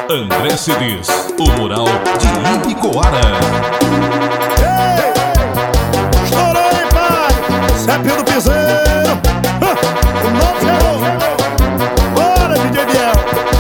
André Cedês, o mural de Ibicoara. Ei, estourou, hein, pai? Cepinho do Piseiro. O novo chegou. Bora, DJ Biel.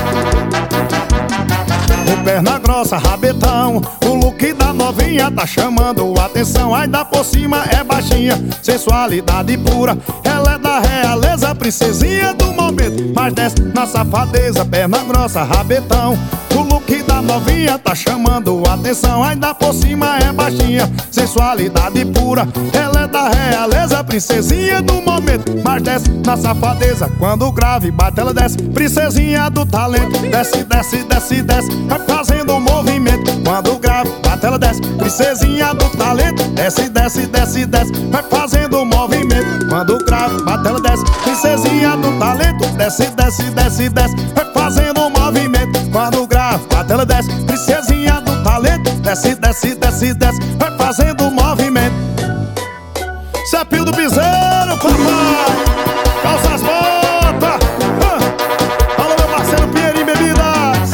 O perna grossa, rabetão, o look da novinha tá chamando atenção. Ainda por cima é baixinha, sensualidade pura. Ela é da realeza, princesinha do momento. Mas desce na safadeza, perna grossa, rabetão. O look da novinha tá chamando atenção. Ainda por cima é baixinha, sensualidade pura. Ela é da realeza, princesinha do momento. Mas desce na safadeza, quando o grave bate ela desce. Princesinha do talento, desce, desce, desce, desce. Vai fazendo um movimento, quando o grave bate ela desce. Princesinha do talento, desce, desce, desce, desce. Vai fazendo um movimento, quando o grave bate ela desce. Princesinha do talento, desce, desce, desce, desce. Vai fazendo um movimento, quando o grave bate ela desce. Princesinha do talento, desce, desce, desce, desce. Vai fazendo um movimento. Cepinho do Piseiro, papai. Calça as botas. Alô, meu parceiro Pinheirinho Bebidas.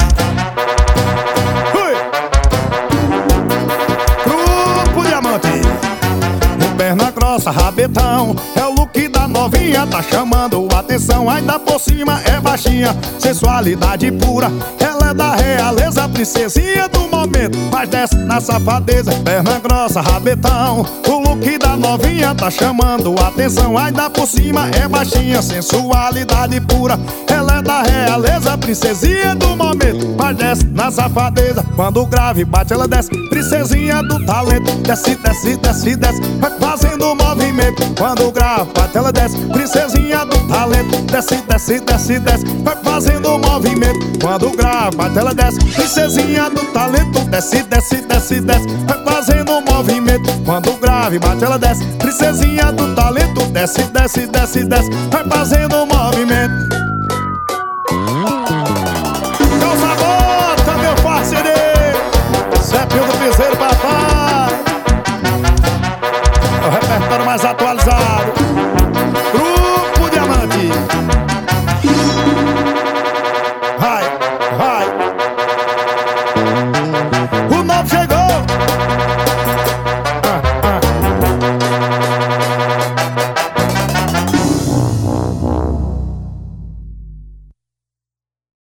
Grupo Diamante. O perna grossa, rabetão, é o look da novinha, tá chamando atenção. Ainda por cima é baixinha, sensualidade pura. Ela é da realeza, princesinha do momento. Mas desce na safadeza, perna grossa, rabetão. O look da novinha tá chamando atenção. Ainda por cima é baixinha, sensualidade pura. Ela é da realeza, princesinha do momento. Mas desce na safadeza, quando o grave bate ela desce. Princesinha do talento, desce, desce, desce, desce. Vai fazendo um movimento, quando o grave bate ela desce. Princesinha do talento, desce, desce, desce, desce. Vai fazendo um movimento, quando o grave bate ela desce. Princesinha do talento, desce, desce, desce, desce. Vai fazendo um movimento, quando o grave bate ela desce. Princesinha do talento, desce, desce, desce, desce. Vai fazendo um movimento. Calça bota, meu parceiro. Cepinho do Piseiro, papai. É o repertório mais atualizado. Grupo Diamante. Vai, vai. O novo chegou.